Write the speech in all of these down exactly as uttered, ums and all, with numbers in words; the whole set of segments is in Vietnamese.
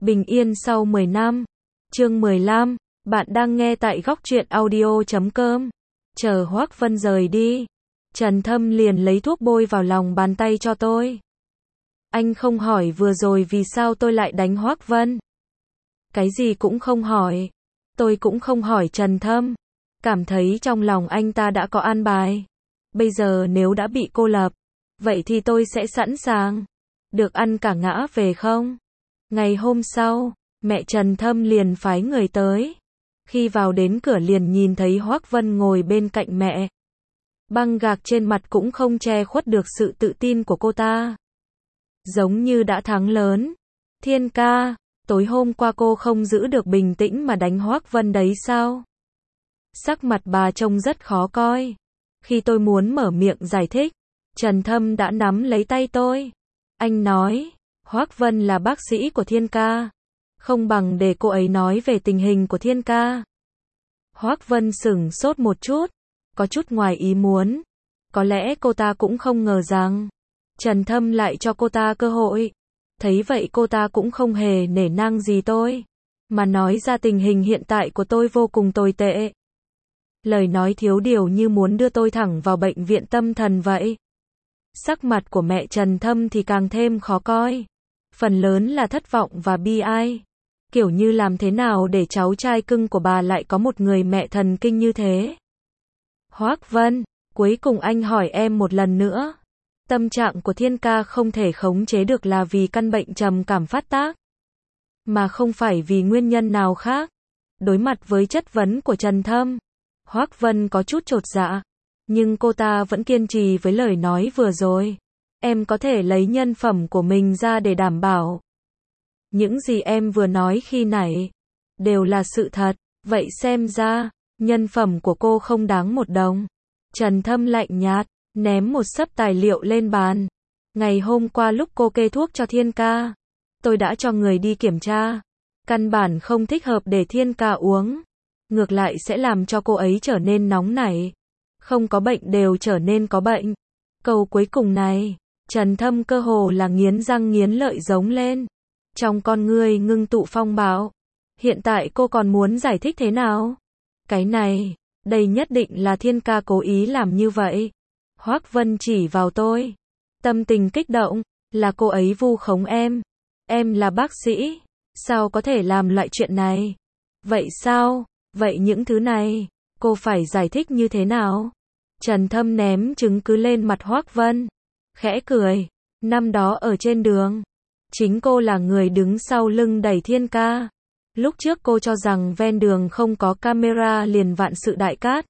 Bình yên sau mười năm. Chương mười lăm. Bạn đang nghe tại góc truyện audio chấm com. Chờ Hoắc Vân rời đi, Trần Thâm liền lấy thuốc bôi vào lòng bàn tay cho tôi. Anh không hỏi vừa rồi vì sao tôi lại đánh Hoắc Vân. Cái gì cũng không hỏi. Tôi cũng không hỏi Trần Thâm. Cảm thấy trong lòng anh ta đã có an bài. Bây giờ nếu đã bị cô lập, vậy thì tôi sẽ sẵn sàng. Được ăn cả ngã về không? Ngày hôm sau, mẹ Trần Thâm liền phái người tới. Khi vào đến cửa liền nhìn thấy Hoắc Vân ngồi bên cạnh mẹ. Băng gạc trên mặt cũng không che khuất được sự tự tin của cô ta. Giống như đã thắng lớn. Thiên ca, tối hôm qua cô không giữ được bình tĩnh mà đánh Hoắc Vân đấy sao? Sắc mặt bà trông rất khó coi. Khi tôi muốn mở miệng giải thích, Trần Thâm đã nắm lấy tay tôi. Anh nói, Hoắc Vân là bác sĩ của Thiên ca. Không bằng để cô ấy nói về tình hình của Thiên ca. Hoắc Vân sửng sốt một chút, có chút ngoài ý muốn. Có lẽ cô ta cũng không ngờ rằng Trần Thâm lại cho cô ta cơ hội. Thấy vậy cô ta cũng không hề nể nang gì tôi, mà nói ra tình hình hiện tại của tôi vô cùng tồi tệ. Lời nói thiếu điều như muốn đưa tôi thẳng vào bệnh viện tâm thần vậy. Sắc mặt của mẹ Trần Thâm thì càng thêm khó coi. Phần lớn là thất vọng và bi ai. Kiểu như làm thế nào để cháu trai cưng của bà lại có một người mẹ thần kinh như thế. Hoắc Vân, cuối cùng anh hỏi em một lần nữa. Tâm trạng của Thiên ca không thể khống chế được là vì căn bệnh trầm cảm phát tác, mà không phải vì nguyên nhân nào khác. Đối mặt với chất vấn của Trần Thâm, Hoắc Vân có chút chột dạ, nhưng cô ta vẫn kiên trì với lời nói vừa rồi. Em có thể lấy nhân phẩm của mình ra để đảm bảo. Những gì em vừa nói khi nãy đều là sự thật, vậy xem ra nhân phẩm của cô không đáng một đồng. Trần Thâm lạnh nhạt, ném một xấp tài liệu lên bàn. Ngày hôm qua lúc cô kê thuốc cho Thiên ca, tôi đã cho người đi kiểm tra. Căn bản không thích hợp để Thiên ca uống. Ngược lại sẽ làm cho cô ấy trở nên nóng nảy. Không có bệnh đều trở nên có bệnh. Câu cuối cùng này, Trần Thâm cơ hồ là nghiến răng nghiến lợi giống lên. Trong con ngươi ngưng tụ phong bạo. Hiện tại cô còn muốn giải thích thế nào? Cái này, đây nhất định là Thiên ca cố ý làm như vậy. Hoắc Vân chỉ vào tôi. Tâm tình kích động, là cô ấy vu khống em. Em là bác sĩ, sao có thể làm loại chuyện này? Vậy sao? Vậy những thứ này, cô phải giải thích như thế nào? Trần Thâm ném chứng cứ lên mặt Hoắc Vân. Khẽ cười, năm đó ở trên đường, chính cô là người đứng sau lưng đẩy Thiên ca. Lúc trước cô cho rằng ven đường không có camera liền vạn sự đại cát.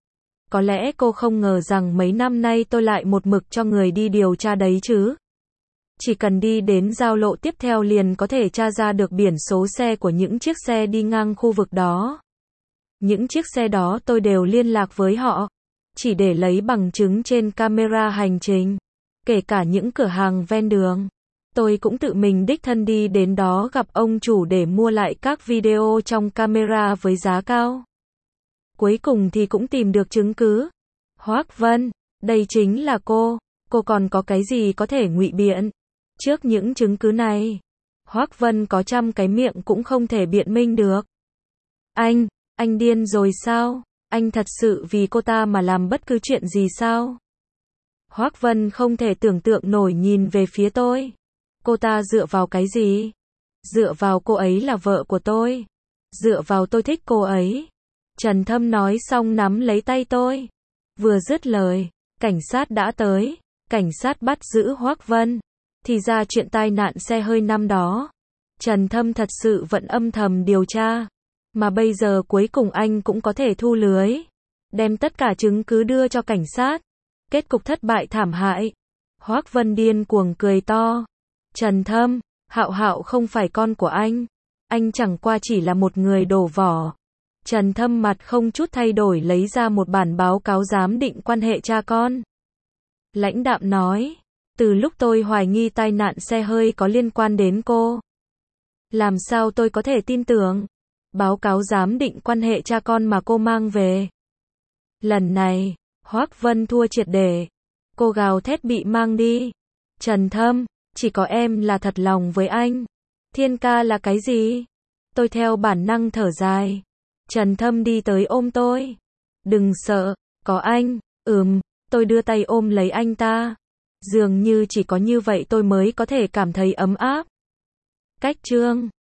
Có lẽ cô không ngờ rằng mấy năm nay tôi lại một mực cho người đi điều tra đấy chứ. Chỉ cần đi đến giao lộ tiếp theo liền có thể tra ra được biển số xe của những chiếc xe đi ngang khu vực đó. Những chiếc xe đó tôi đều liên lạc với họ, chỉ để lấy bằng chứng trên camera hành trình. Kể cả những cửa hàng ven đường, tôi cũng tự mình đích thân đi đến đó gặp ông chủ để mua lại các video trong camera với giá cao. Cuối cùng thì cũng tìm được chứng cứ. Hoắc Vân, đây chính là cô, cô còn có cái gì có thể ngụy biện? Trước những chứng cứ này, Hoắc Vân có trăm cái miệng cũng không thể biện minh được. Anh, anh điên rồi sao? Anh thật sự vì cô ta mà làm bất cứ chuyện gì sao? Hoắc Vân không thể tưởng tượng nổi nhìn về phía tôi. Cô ta dựa vào cái gì? Dựa vào cô ấy là vợ của tôi. Dựa vào tôi thích cô ấy. Trần Thâm nói xong nắm lấy tay tôi. Vừa dứt lời, cảnh sát đã tới. Cảnh sát bắt giữ Hoắc Vân. Thì ra chuyện tai nạn xe hơi năm đó, Trần Thâm thật sự vẫn âm thầm điều tra. Mà bây giờ cuối cùng anh cũng có thể thu lưới. Đem tất cả chứng cứ đưa cho cảnh sát. Kết cục thất bại thảm hại. Hoắc Vân điên cuồng cười to. Trần Thâm, Hạo Hạo không phải con của anh. Anh chẳng qua chỉ là một người đổ vỏ. Trần Thâm mặt không chút thay đổi lấy ra một bản báo cáo giám định quan hệ cha con. Lãnh đạm nói, từ lúc tôi hoài nghi tai nạn xe hơi có liên quan đến cô. Làm sao tôi có thể tin tưởng? Báo cáo giám định quan hệ cha con mà cô mang về. Lần này, Hoắc Vân thua triệt để. Cô gào thét bị mang đi. Trần Thâm, chỉ có em là thật lòng với anh. Thiên ca là cái gì? Tôi theo bản năng thở dài. Trần Thâm đi tới ôm tôi. Đừng sợ, có anh. Ừm, tôi đưa tay ôm lấy anh ta. Dường như chỉ có như vậy tôi mới có thể cảm thấy ấm áp. Cách chương